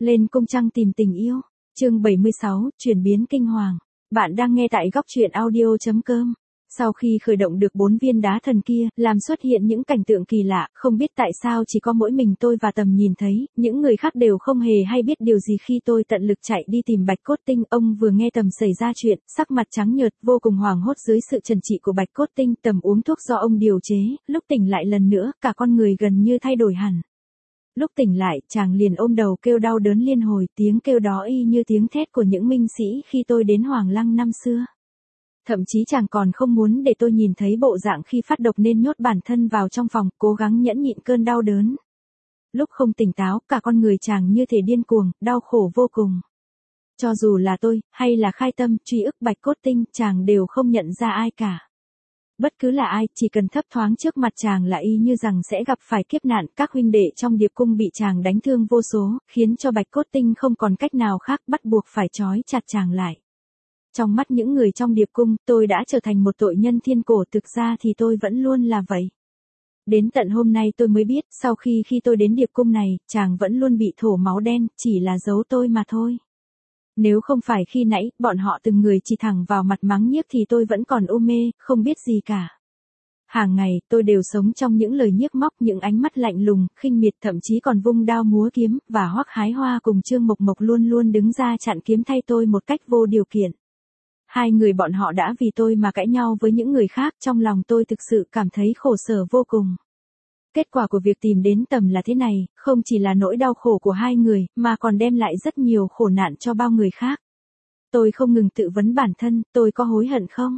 Lên cung trăng tìm tình yêu. Chương 76, chuyển biến kinh hoàng. Bạn đang nghe tại góc truyện audio.com. Sau khi khởi động được 4 viên đá thần kia, làm xuất hiện những cảnh tượng kỳ lạ, không biết tại sao chỉ có mỗi mình tôi và Tầm nhìn thấy, những người khác đều không hề hay biết điều gì khi tôi tận lực chạy đi tìm Bạch Cốt Tinh. Ông vừa nghe Tầm xảy ra chuyện, sắc mặt trắng nhợt, vô cùng hoảng hốt dưới sự trần trị của Bạch Cốt Tinh. Tầm uống thuốc do ông điều chế, lúc tỉnh lại lần nữa, cả con người gần như thay đổi hẳn. Lúc tỉnh lại, chàng liền ôm đầu kêu đau đớn liên hồi, tiếng kêu đó y như tiếng thét của những minh sĩ khi tôi đến Hoàng Lăng năm xưa. Thậm chí chàng còn không muốn để tôi nhìn thấy bộ dạng khi phát độc nên nhốt bản thân vào trong phòng, cố gắng nhẫn nhịn cơn đau đớn. Lúc không tỉnh táo, cả con người chàng như thể điên cuồng, đau khổ vô cùng. Cho dù là tôi, hay là Khai Tâm, Truy Ức, Bạch Cốt Tinh, chàng đều không nhận ra ai cả. Bất cứ là ai, chỉ cần thấp thoáng trước mặt chàng là y như rằng sẽ gặp phải kiếp nạn. Các huynh đệ trong Điệp Cung bị chàng đánh thương vô số, khiến cho Bạch Cốt Tinh không còn cách nào khác, bắt buộc phải trói chặt chàng lại. Trong mắt những người trong Điệp Cung, tôi đã trở thành một tội nhân thiên cổ, thực ra thì tôi vẫn luôn là vậy. Đến tận hôm nay tôi mới biết, sau khi tôi đến Điệp Cung này, chàng vẫn luôn bị thổ máu đen, chỉ là giấu tôi mà thôi. Nếu không phải khi nãy, bọn họ từng người chỉ thẳng vào mặt mắng nhiếc thì tôi vẫn còn u mê, không biết gì cả. Hàng ngày, tôi đều sống trong những lời nhiếc móc, những ánh mắt lạnh lùng, khinh miệt, thậm chí còn vung đao múa kiếm, và Hoắc Hái Hoa cùng Trương Mộc Mộc luôn luôn đứng ra chặn kiếm thay tôi một cách vô điều kiện. Hai người bọn họ đã vì tôi mà cãi nhau với những người khác, trong lòng tôi thực sự cảm thấy khổ sở vô cùng. Kết quả của việc tìm đến Tầm là thế này, không chỉ là nỗi đau khổ của hai người, mà còn đem lại rất nhiều khổ nạn cho bao người khác. Tôi không ngừng tự vấn bản thân, tôi có hối hận không?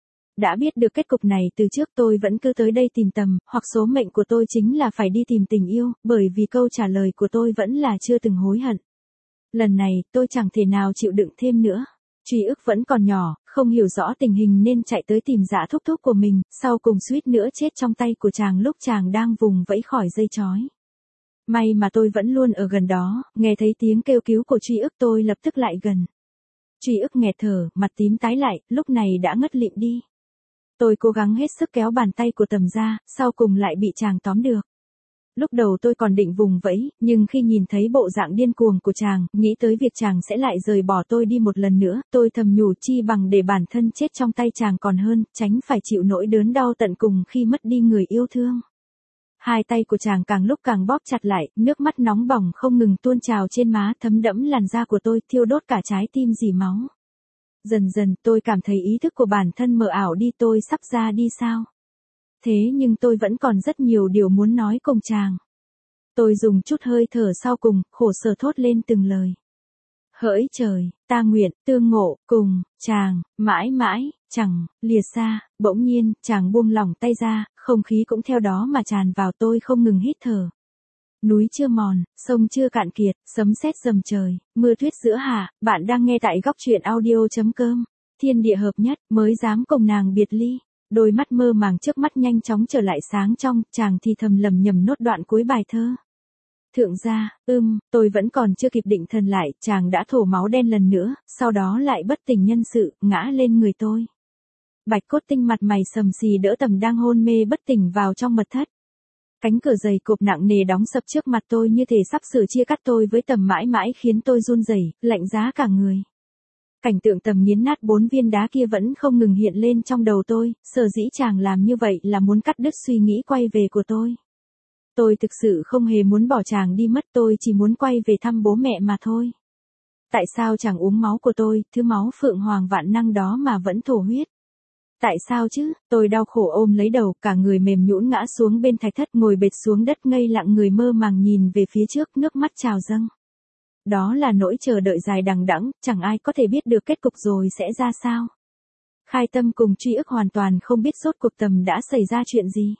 Đã biết được kết cục này từ trước tôi vẫn cứ tới đây tìm Tầm, hoặc số mệnh của tôi chính là phải đi tìm tình yêu, bởi vì câu trả lời của tôi vẫn là chưa từng hối hận. Lần này, tôi chẳng thể nào chịu đựng thêm nữa. Truy Ức vẫn còn nhỏ, không hiểu rõ tình hình nên chạy tới tìm Dã thúc thúc của mình, sau cùng suýt nữa chết trong tay của chàng lúc chàng đang vùng vẫy khỏi dây trói. May mà tôi vẫn luôn ở gần đó, nghe thấy tiếng kêu cứu của Truy Ức tôi lập tức lại gần. Truy Ức nghẹt thở, mặt tím tái lại, lúc này đã ngất lịm đi. Tôi cố gắng hết sức kéo bàn tay của Tầm ra, sau cùng lại bị chàng tóm được. Lúc đầu tôi còn định vùng vẫy, nhưng khi nhìn thấy bộ dạng điên cuồng của chàng, nghĩ tới việc chàng sẽ lại rời bỏ tôi đi một lần nữa, tôi thầm nhủ chi bằng để bản thân chết trong tay chàng còn hơn, tránh phải chịu nỗi đớn đau tận cùng khi mất đi người yêu thương. Hai tay của chàng càng lúc càng bóp chặt lại, nước mắt nóng bỏng không ngừng tuôn trào trên má, thấm đẫm làn da của tôi, thiêu đốt cả trái tim rỉ máu. Dần dần tôi cảm thấy ý thức của bản thân mờ ảo đi, tôi sắp ra đi sao? Thế nhưng tôi vẫn còn rất nhiều điều muốn nói cùng chàng. Tôi dùng chút hơi thở sau cùng, khổ sở thốt lên từng lời. Hỡi trời, ta nguyện, tương ngộ, cùng, chàng, mãi mãi, chẳng, lìa xa. Bỗng nhiên, chàng buông lỏng tay ra, không khí cũng theo đó mà tràn vào, tôi không ngừng hít thở. Núi chưa mòn, sông chưa cạn kiệt, sấm sét rầm trời, mưa tuyết giữa hạ, bạn đang nghe tại góc truyện audio.com. Thiên địa hợp nhất, mới dám cùng nàng biệt ly. Đôi mắt mơ màng trước mắt nhanh chóng trở lại sáng trong, chàng thì thầm lầm nhầm nốt đoạn cuối bài thơ. Thượng gia, tôi vẫn còn chưa kịp định thần lại, chàng đã thổ máu đen lần nữa, sau đó lại bất tỉnh nhân sự, ngã lên người tôi. Bạch Cốt Tinh mặt mày sầm xì đỡ Tầm đang hôn mê bất tỉnh vào trong mật thất. Cánh cửa dày cộp nặng nề đóng sập trước mặt tôi như thể sắp sửa chia cắt tôi với Tầm mãi mãi, khiến tôi run rẩy, lạnh giá cả người. Cảnh tượng Tầm nghiến nát 4 viên đá kia vẫn không ngừng hiện lên trong đầu tôi, sở dĩ chàng làm như vậy là muốn cắt đứt suy nghĩ quay về của tôi. Tôi thực sự không hề muốn bỏ chàng đi mất, tôi chỉ muốn quay về thăm bố mẹ mà thôi. Tại sao chàng uống máu của tôi, thứ máu phượng hoàng vạn năng đó mà vẫn thổ huyết? Tại sao chứ? Tôi đau khổ ôm lấy đầu, cả người mềm nhũn ngã xuống bên thạch thất, ngồi bệt xuống đất ngây lặng người mơ màng nhìn về phía trước, nước mắt trào dâng. Đó là nỗi chờ đợi dài đằng đẵng, chẳng ai có thể biết được kết cục rồi sẽ ra sao. Khai Tâm cùng Truy Ức hoàn toàn không biết rốt cuộc Tầm đã xảy ra chuyện gì.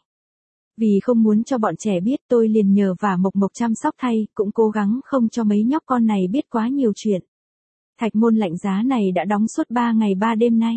Vì không muốn cho bọn trẻ biết, tôi liền nhờ vả Mộc Mộc chăm sóc thay, cũng cố gắng không cho mấy nhóc con này biết quá nhiều chuyện. Thạch môn lạnh giá này đã đóng suốt 3 ngày 3 đêm nay.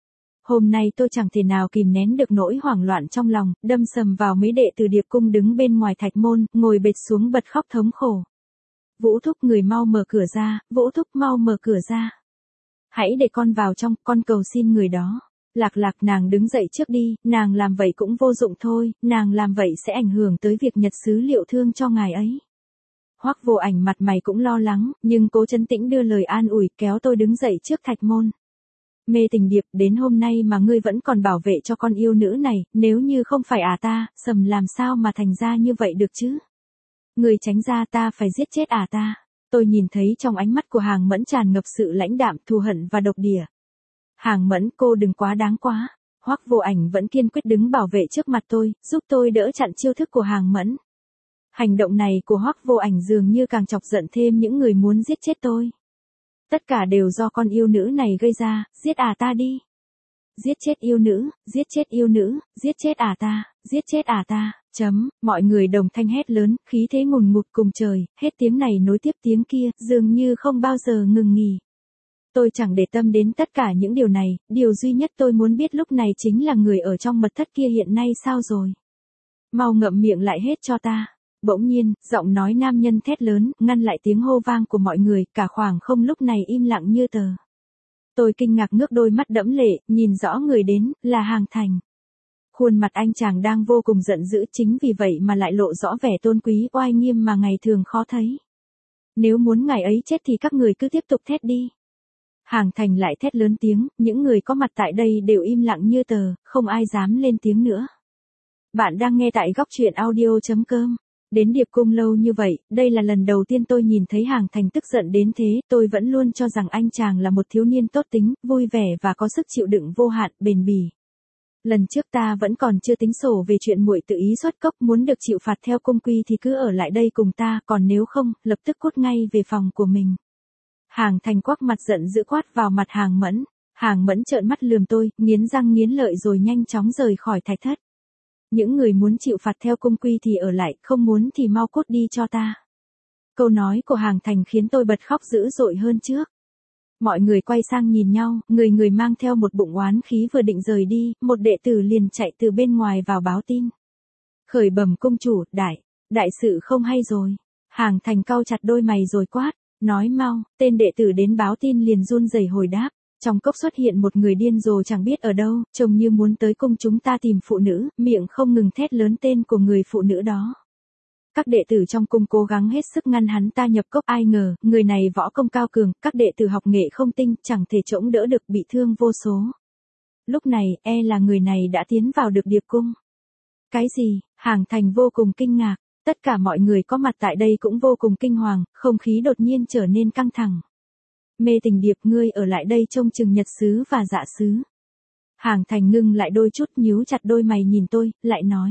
Hôm nay tôi chẳng thể nào kìm nén được nỗi hoảng loạn trong lòng, đâm sầm vào mấy đệ tử Điệp Cung đứng bên ngoài thạch môn, ngồi bệt xuống bật khóc thống khổ. Vũ thúc, người mau mở cửa ra, Vũ thúc mau mở cửa ra. Hãy để con vào trong, con cầu xin người đó. Lạc Lạc, nàng đứng dậy trước đi, nàng làm vậy cũng vô dụng thôi, nàng làm vậy sẽ ảnh hưởng tới việc nhật sứ liệu thương cho ngài ấy. Hoắc Vô Ảnh mặt mày cũng lo lắng, nhưng cố trấn tĩnh đưa lời an ủi kéo tôi đứng dậy trước thạch môn. Mê Tình Điệp, đến hôm nay mà ngươi vẫn còn bảo vệ cho con yêu nữ này, nếu như không phải ta, Sầm làm sao mà thành ra như vậy được chứ? Ngươi tránh ra, ta phải giết chết ta. Tôi nhìn thấy trong ánh mắt của Hàng Mẫn tràn ngập sự lãnh đạm, thù hận và độc địa. Hàng Mẫn, cô đừng quá đáng quá. Hoắc Vô Ảnh vẫn kiên quyết đứng bảo vệ trước mặt tôi, giúp tôi đỡ chặn chiêu thức của Hàng Mẫn. Hành động này của Hoắc Vô Ảnh dường như càng chọc giận thêm những người muốn giết chết tôi. Tất cả đều do con yêu nữ này gây ra, giết ta đi. Giết chết yêu nữ, giết chết yêu nữ, giết chết ta, giết chết ta. Mọi người đồng thanh hét lớn, khí thế ngùn ngụt cùng trời, hết tiếng này nối tiếp tiếng kia, dường như không bao giờ ngừng nghỉ. Tôi chẳng để tâm đến tất cả những điều này, điều duy nhất tôi muốn biết lúc này chính là người ở trong mật thất kia hiện nay sao rồi. Mau ngậm miệng lại hết cho ta. Bỗng nhiên, giọng nói nam nhân thét lớn, ngăn lại tiếng hô vang của mọi người, cả khoảng không lúc này im lặng như tờ. Tôi kinh ngạc ngước đôi mắt đẫm lệ, nhìn rõ người đến, là Hàng Thành. Khuôn mặt anh chàng đang vô cùng giận dữ, chính vì vậy mà lại lộ rõ vẻ tôn quý oai nghiêm mà ngày thường khó thấy. Nếu muốn ngài ấy chết thì các người cứ tiếp tục thét đi. Hàng Thành lại thét lớn tiếng, những người có mặt tại đây đều im lặng như tờ, không ai dám lên tiếng nữa. Bạn đang nghe tại góc truyện audio.com. Đến Điệp Cung lâu như vậy, đây là lần đầu tiên tôi nhìn thấy Hàng Thành tức giận đến thế, tôi vẫn luôn cho rằng anh chàng là một thiếu niên tốt tính, vui vẻ và có sức chịu đựng vô hạn, bền bỉ. Lần trước ta vẫn còn chưa tính sổ về chuyện muội tự ý xuất cốc, muốn được chịu phạt theo cung quy thì cứ ở lại đây cùng ta, còn nếu không, lập tức cút ngay về phòng của mình. Hàng Thành quắc mặt giận dữ quát vào mặt Hàng Mẫn. Hàng Mẫn trợn mắt lườm tôi, nghiến răng nghiến lợi rồi nhanh chóng rời khỏi thạch thất. Những người muốn chịu phạt theo cung quy thì ở lại, không muốn thì mau cút đi cho ta. Câu nói của Hàng Thành khiến tôi bật khóc dữ dội hơn trước. Mọi người quay sang nhìn nhau, người mang theo một bụng oán khí vừa định rời đi, một đệ tử liền chạy từ bên ngoài vào báo tin. Khởi bẩm cung chủ, đại sự không hay rồi. Hàng Thành cau chặt đôi mày rồi quát, nói mau. Tên đệ tử đến báo tin liền run rẩy hồi đáp. Trong cốc xuất hiện một người điên rồ chẳng biết ở đâu, trông như muốn tới cung chúng ta tìm phụ nữ, miệng không ngừng thét lớn tên của người phụ nữ đó. Các đệ tử trong cung cố gắng hết sức ngăn hắn ta nhập cốc, ai ngờ, người này võ công cao cường, các đệ tử học nghệ không tinh, chẳng thể chống đỡ được, bị thương vô số. Lúc này, là người này đã tiến vào được Điệp Cung. Cái gì? Hàng Thành vô cùng kinh ngạc, tất cả mọi người có mặt tại đây cũng vô cùng kinh hoàng, không khí đột nhiên trở nên căng thẳng. Mê Tình Điệp, ngươi ở lại đây trông chừng Nhật sứ và Dạ sứ. Hàng Thành ngưng lại đôi chút, nhíu chặt đôi mày nhìn tôi, lại nói.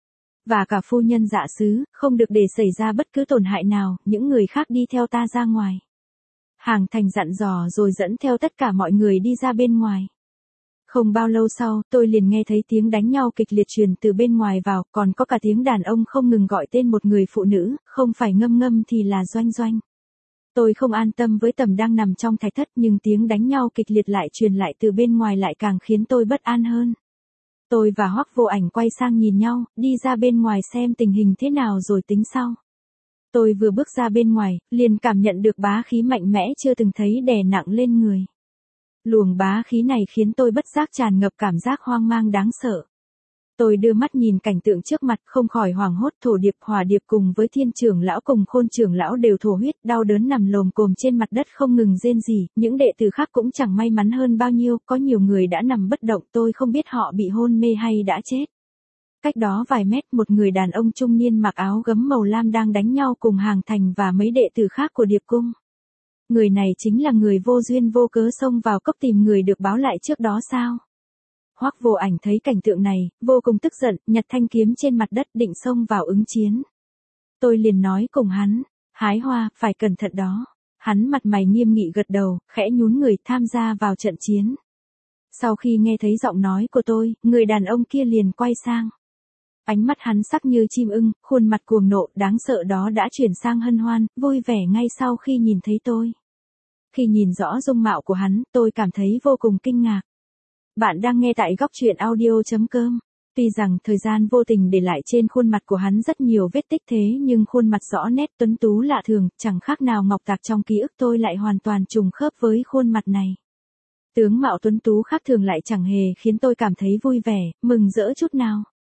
Và cả phu nhân Dạ sứ, không được để xảy ra bất cứ tổn hại nào, những người khác đi theo ta ra ngoài. Hàng Thành dặn dò rồi dẫn theo tất cả mọi người đi ra bên ngoài. Không bao lâu sau, tôi liền nghe thấy tiếng đánh nhau kịch liệt truyền từ bên ngoài vào, còn có cả tiếng đàn ông không ngừng gọi tên một người phụ nữ, không phải Ngâm Ngâm thì là Doanh Doanh. Tôi không an tâm với Tầm đang nằm trong thạch thất, nhưng tiếng đánh nhau kịch liệt lại truyền lại từ bên ngoài lại càng khiến tôi bất an hơn. Tôi và Hoắc Vô Ảnh quay sang nhìn nhau, đi ra bên ngoài xem tình hình thế nào rồi tính sau. Tôi vừa bước ra bên ngoài, liền cảm nhận được bá khí mạnh mẽ chưa từng thấy đè nặng lên người. Luồng bá khí này khiến tôi bất giác tràn ngập cảm giác hoang mang đáng sợ. Tôi đưa mắt nhìn cảnh tượng trước mặt, không khỏi hoảng hốt. Thổ Điệp, Hỏa Điệp cùng với Thiên trưởng lão cùng Khôn trưởng lão đều thổ huyết, đau đớn nằm lồm cồm trên mặt đất không ngừng rên rỉ. Những đệ tử khác cũng chẳng may mắn hơn bao nhiêu, có nhiều người đã nằm bất động, tôi không biết họ bị hôn mê hay đã chết. Cách đó vài mét, một người đàn ông trung niên mặc áo gấm màu lam đang đánh nhau cùng Hàng Thành và mấy đệ tử khác của Điệp Cung. Người này chính là người vô duyên vô cớ xông vào cốc tìm người được báo lại trước đó sao? Hoắc Vô Ảnh thấy cảnh tượng này, vô cùng tức giận, nhặt thanh kiếm trên mặt đất định xông vào ứng chiến. Tôi liền nói cùng hắn, Hái Hoa, phải cẩn thận đó. Hắn mặt mày nghiêm nghị gật đầu, khẽ nhún người tham gia vào trận chiến. Sau khi nghe thấy giọng nói của tôi, người đàn ông kia liền quay sang. Ánh mắt hắn sắc như chim ưng, khuôn mặt cuồng nộ đáng sợ đó đã chuyển sang hân hoan, vui vẻ ngay sau khi nhìn thấy tôi. Khi nhìn rõ dung mạo của hắn, tôi cảm thấy vô cùng kinh ngạc. Bạn đang nghe tại góc truyện audio.com. Tuy rằng thời gian vô tình để lại trên khuôn mặt của hắn rất nhiều vết tích thế nhưng khuôn mặt rõ nét tuấn tú lạ thường, chẳng khác nào ngọc tạc trong ký ức tôi lại hoàn toàn trùng khớp với khuôn mặt này. Tướng mạo tuấn tú khác thường lại chẳng hề khiến tôi cảm thấy vui vẻ, mừng rỡ chút nào.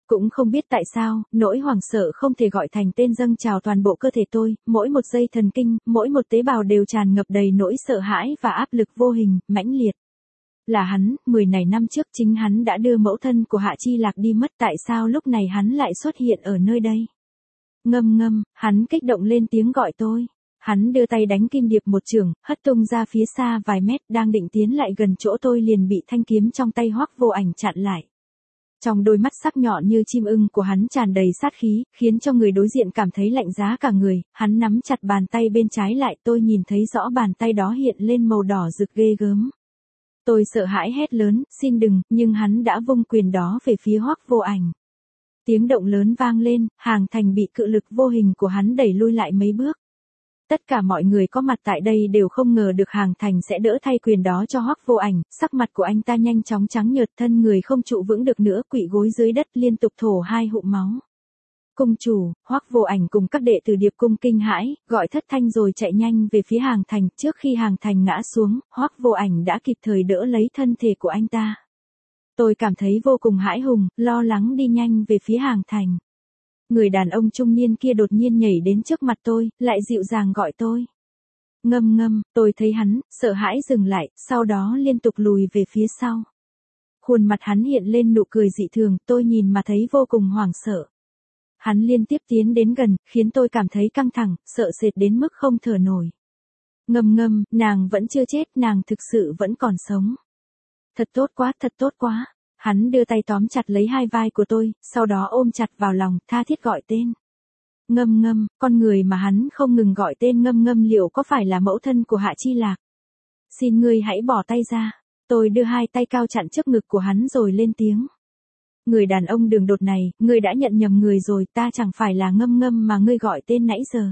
Cũng không biết tại sao, nỗi hoảng sợ không thể gọi thành tên dâng trào toàn bộ cơ thể tôi, mỗi một dây thần kinh, mỗi một tế bào đều tràn ngập đầy nỗi sợ hãi và áp lực vô hình, mãnh liệt. Là hắn, 10 này năm trước chính hắn đã đưa mẫu thân của Hạ Chi Lạc đi mất, tại sao lúc này hắn lại xuất hiện ở nơi đây? Ngâm ngâm, hắn kích động lên tiếng gọi tôi. Hắn đưa tay đánh Kim Điệp một chưởng, hất tung ra phía xa vài mét, đang định tiến lại gần chỗ tôi liền bị thanh kiếm trong tay Hoắc Vô Ảnh chặn lại. Trong đôi mắt sắc nhọn như chim ưng của hắn tràn đầy sát khí, khiến cho người đối diện cảm thấy lạnh giá cả người, hắn nắm chặt bàn tay bên trái lại, tôi nhìn thấy rõ bàn tay đó hiện lên màu đỏ rực ghê gớm. Tôi sợ hãi hét lớn, xin đừng, nhưng hắn đã vung quyền đó về phía Hoắc Vô Ảnh. Tiếng động lớn vang lên, Hàng Thành bị cự lực vô hình của hắn đẩy lui lại mấy bước. Tất cả mọi người có mặt tại đây đều không ngờ được Hàng Thành sẽ đỡ thay quyền đó cho Hoắc Vô Ảnh, sắc mặt của anh ta nhanh chóng trắng nhợt, thân người không trụ vững được nữa, quỵ gối dưới đất liên tục thổ 2 hụm máu. Cung chủ, Hoắc Vô Ảnh cùng các đệ tử Điệp cung kinh hãi, gọi thất thanh rồi chạy nhanh về phía Hàng Thành, trước khi Hàng Thành ngã xuống, Hoắc Vô Ảnh đã kịp thời đỡ lấy thân thể của anh ta. Tôi cảm thấy vô cùng hãi hùng, lo lắng đi nhanh về phía Hàng Thành. Người đàn ông trung niên kia đột nhiên nhảy đến trước mặt tôi, lại dịu dàng gọi tôi. Ngâm ngâm, tôi thấy hắn, sợ hãi dừng lại, sau đó liên tục lùi về phía sau. Khuôn mặt hắn hiện lên nụ cười dị thường, tôi nhìn mà thấy vô cùng hoảng sợ. Hắn liên tiếp tiến đến gần, khiến tôi cảm thấy căng thẳng, sợ sệt đến mức không thở nổi. Ngâm ngâm, nàng vẫn chưa chết, nàng thực sự vẫn còn sống. Thật tốt quá, thật tốt quá. Hắn đưa tay tóm chặt lấy hai vai của tôi, sau đó ôm chặt vào lòng, tha thiết gọi tên. Ngâm ngâm, con người mà hắn không ngừng gọi tên ngâm ngâm liệu có phải là mẫu thân của Hạ Chi Lạc? Xin ngươi hãy bỏ tay ra. Tôi đưa hai tay cao chặn trước ngực của hắn rồi lên tiếng. Người đàn ông đường đột này, ngươi đã nhận nhầm người rồi, ta chẳng phải là ngâm ngâm mà ngươi gọi tên nãy giờ.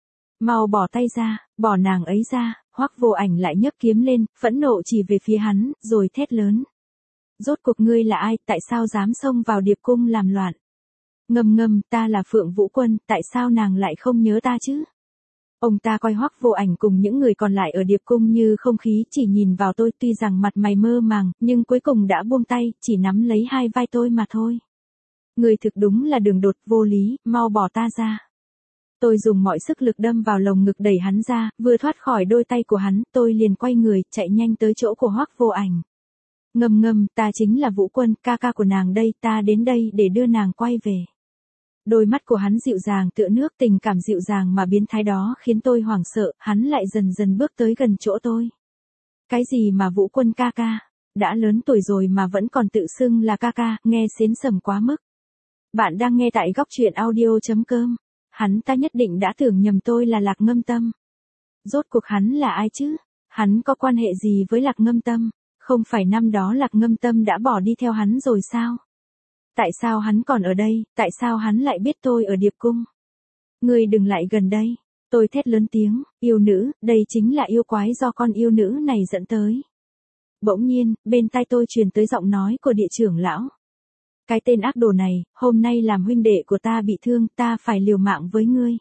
Mau bỏ tay ra, bỏ nàng ấy ra. Hoắc Vô Ảnh lại nhấc kiếm lên, phẫn nộ chỉ về phía hắn, rồi thét lớn. Rốt cuộc ngươi là ai, tại sao dám xông vào Điệp cung làm loạn? Ngâm ngâm, ta là Phượng Vũ Quân, tại sao nàng lại không nhớ ta chứ? Ông ta coi Hoắc Vô Ảnh cùng những người còn lại ở Điệp cung như không khí, chỉ nhìn vào tôi, tuy rằng mặt mày mơ màng, nhưng cuối cùng đã buông tay, chỉ nắm lấy hai vai tôi mà thôi. Ngươi thực đúng là đường đột vô lý, mau bỏ ta ra. Tôi dùng mọi sức lực đâm vào lồng ngực đẩy hắn ra, vừa thoát khỏi đôi tay của hắn, tôi liền quay người, chạy nhanh tới chỗ của Hoắc Vô Ảnh. Ngâm ngâm, ta chính là Vũ Quân, ca ca của nàng đây, ta đến đây để đưa nàng quay về. Đôi mắt của hắn dịu dàng tựa nước, tình cảm dịu dàng mà biến thái đó khiến tôi hoảng sợ, hắn lại dần dần bước tới gần chỗ tôi. Cái gì mà Vũ Quân ca ca? Đã lớn tuổi rồi mà vẫn còn tự xưng là ca ca, nghe xến sẩm quá mức. Bạn đang nghe tại góc truyện audio.com. Hắn ta nhất định đã tưởng nhầm tôi là Lạc Ngâm Tâm. Rốt cuộc hắn là ai chứ? Hắn có quan hệ gì với Lạc Ngâm Tâm? Không phải năm đó Lạc Ngâm Tâm đã bỏ đi theo hắn rồi sao? Tại sao hắn còn ở đây, tại sao hắn lại biết tôi ở Điệp cung? Ngươi đừng lại gần đây. Tôi thét lớn tiếng, yêu nữ, đây chính là yêu quái do con yêu nữ này dẫn tới. Bỗng nhiên, bên tai tôi truyền tới giọng nói của địa trưởng lão. Cái tên ác đồ này, hôm nay làm huynh đệ của ta bị thương, ta phải liều mạng với ngươi.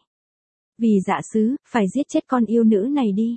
Vì dạ sứ, phải giết chết con yêu nữ này đi.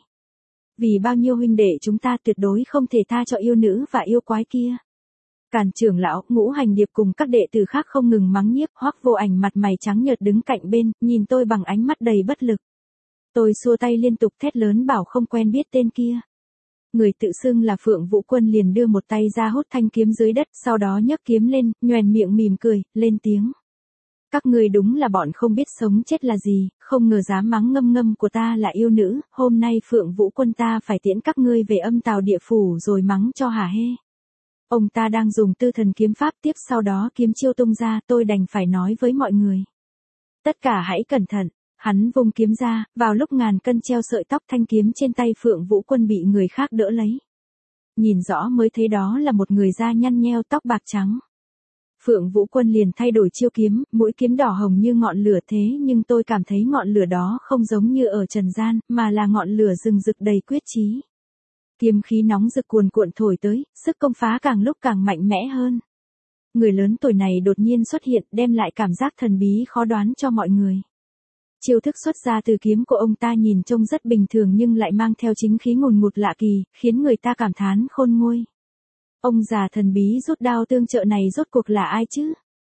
Vì bao nhiêu huynh đệ chúng ta tuyệt đối không thể tha cho yêu nữ và yêu quái kia. Càn trưởng lão, Ngũ Hành Điệp cùng các đệ tử khác không ngừng mắng nhiếc, Hoắc Vô Ảnh mặt mày trắng nhợt đứng cạnh bên, nhìn tôi bằng ánh mắt đầy bất lực. Tôi xua tay liên tục thét lớn bảo không quen biết tên kia. Người tự xưng là Phượng Vũ Quân liền đưa một tay ra hút thanh kiếm dưới đất, sau đó nhấc kiếm lên, nhoẻn miệng mỉm cười, lên tiếng. Các ngươi đúng là bọn không biết sống chết là gì, không ngờ dám mắng ngâm ngâm của ta là yêu nữ, hôm nay Phượng Vũ Quân ta phải tiễn các ngươi về âm tào địa phủ rồi mắng cho hả hê. Ông ta đang dùng tư thần kiếm pháp, tiếp sau đó kiếm chiêu tung ra, tôi đành phải nói với mọi người. Tất cả hãy cẩn thận. Hắn vung kiếm ra, vào lúc ngàn cân treo sợi tóc, thanh kiếm trên tay Phượng Vũ Quân bị người khác đỡ lấy. Nhìn rõ mới thấy đó là một người da nhăn nheo, tóc bạc trắng. Phượng Vũ Quân liền thay đổi chiêu kiếm, mũi kiếm đỏ hồng như ngọn lửa, thế nhưng tôi cảm thấy ngọn lửa đó không giống như ở trần gian, mà là ngọn lửa rừng rực đầy quyết chí. Kiếm khí nóng rực cuồn cuộn thổi tới, sức công phá càng lúc càng mạnh mẽ hơn. Người lớn tuổi này đột nhiên xuất hiện, đem lại cảm giác thần bí khó đoán cho mọi người. Chiêu thức xuất ra từ kiếm của ông ta nhìn trông rất bình thường nhưng lại mang theo chính khí ngùn ngụt lạ kỳ, khiến người ta cảm thán khôn nguôi. Ông già thần bí rút đao tương trợ này rốt cuộc là ai chứ?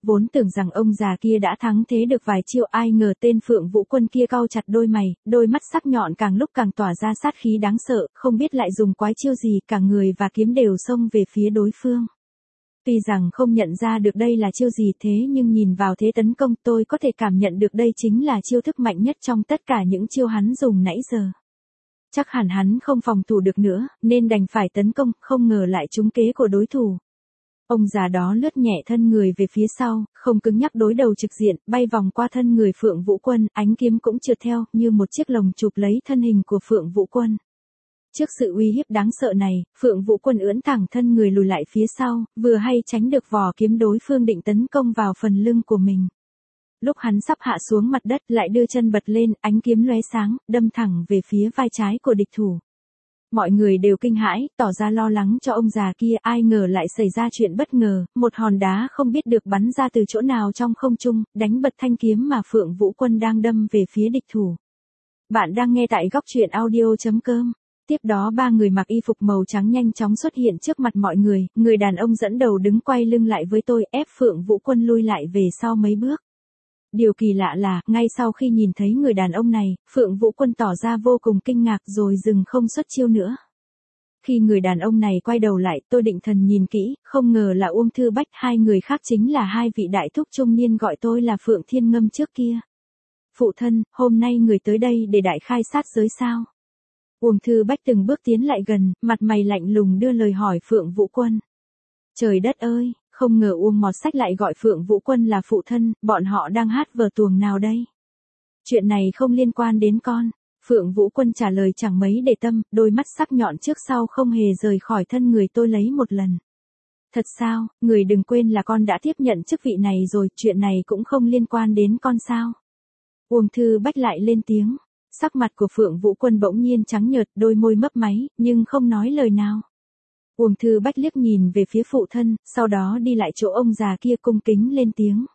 vốn tưởng rằng ông già kia đã thắng thế được vài chiêu, ai ngờ tên Phượng Vũ Quân kia cau chặt đôi mày, đôi mắt sắc nhọn càng lúc càng tỏa ra sát khí đáng sợ, không biết lại dùng quái chiêu gì, cả người và kiếm đều xông về phía đối phương. Tuy rằng không nhận ra được đây là chiêu gì thế nhưng nhìn vào thế tấn công tôi có thể cảm nhận được đây chính là chiêu thức mạnh nhất trong tất cả những chiêu hắn dùng nãy giờ. Chắc hẳn hắn không phòng thủ được nữa, nên đành phải tấn công, không ngờ lại trúng kế của đối thủ. Ông già đó lướt nhẹ thân người về phía sau, không cứng nhắc đối đầu trực diện, bay vòng qua thân người Phượng Vũ Quân, ánh kiếm cũng trượt theo, như một chiếc lồng chụp lấy thân hình của Phượng Vũ Quân. Trước sự uy hiếp đáng sợ này, Phượng Vũ Quân ưỡn thẳng thân người lùi lại phía sau, vừa hay tránh được vỏ kiếm đối phương định tấn công vào phần lưng của mình. Lúc hắn sắp hạ xuống mặt đất lại đưa chân bật lên, ánh kiếm lóe sáng, đâm thẳng về phía vai trái của địch thủ. Mọi người đều kinh hãi, tỏ ra lo lắng cho ông già kia, ai ngờ lại xảy ra chuyện bất ngờ, một hòn đá không biết được bắn ra từ chỗ nào trong không trung, đánh bật thanh kiếm mà Phượng Vũ Quân đang đâm về phía địch thủ. Bạn đang nghe tại góc truyện audio.com. Tiếp đó ba người mặc y phục màu trắng nhanh chóng xuất hiện trước mặt mọi người đàn ông dẫn đầu đứng quay lưng lại với tôi, ép Phượng Vũ Quân lui lại về sau mấy bước. Điều kỳ lạ là, ngay sau khi nhìn thấy người đàn ông này, Phượng Vũ Quân tỏ ra vô cùng kinh ngạc rồi dừng không xuất chiêu nữa. Khi người đàn ông này quay đầu lại, tôi định thần nhìn kỹ, không ngờ là Uông Thư Bách, hai người khác chính là hai vị đại thúc trung niên gọi tôi là Phượng Thiên Ngâm trước kia. Phụ thân, hôm nay người tới đây để đại khai sát giới sao? Uông Thư Bách từng bước tiến lại gần, mặt mày lạnh lùng đưa lời hỏi Phượng Vũ Quân. Trời đất ơi, không ngờ Uông Mọt Sách lại gọi Phượng Vũ Quân là phụ thân, bọn họ đang hát vở tuồng nào đây? Chuyện này không liên quan đến con. Phượng Vũ Quân trả lời chẳng mấy để tâm, đôi mắt sắc nhọn trước sau không hề rời khỏi thân người tôi lấy một lần. Thật sao, người đừng quên là con đã tiếp nhận chức vị này rồi, chuyện này cũng không liên quan đến con sao? Uông Thư Bách lại lên tiếng. Sắc mặt của Phượng Vũ Quân bỗng nhiên trắng nhợt, đôi môi mấp máy, nhưng không nói lời nào. Uông Thư Bách liếc nhìn về phía phụ thân, sau đó đi lại chỗ ông già kia cung kính lên tiếng.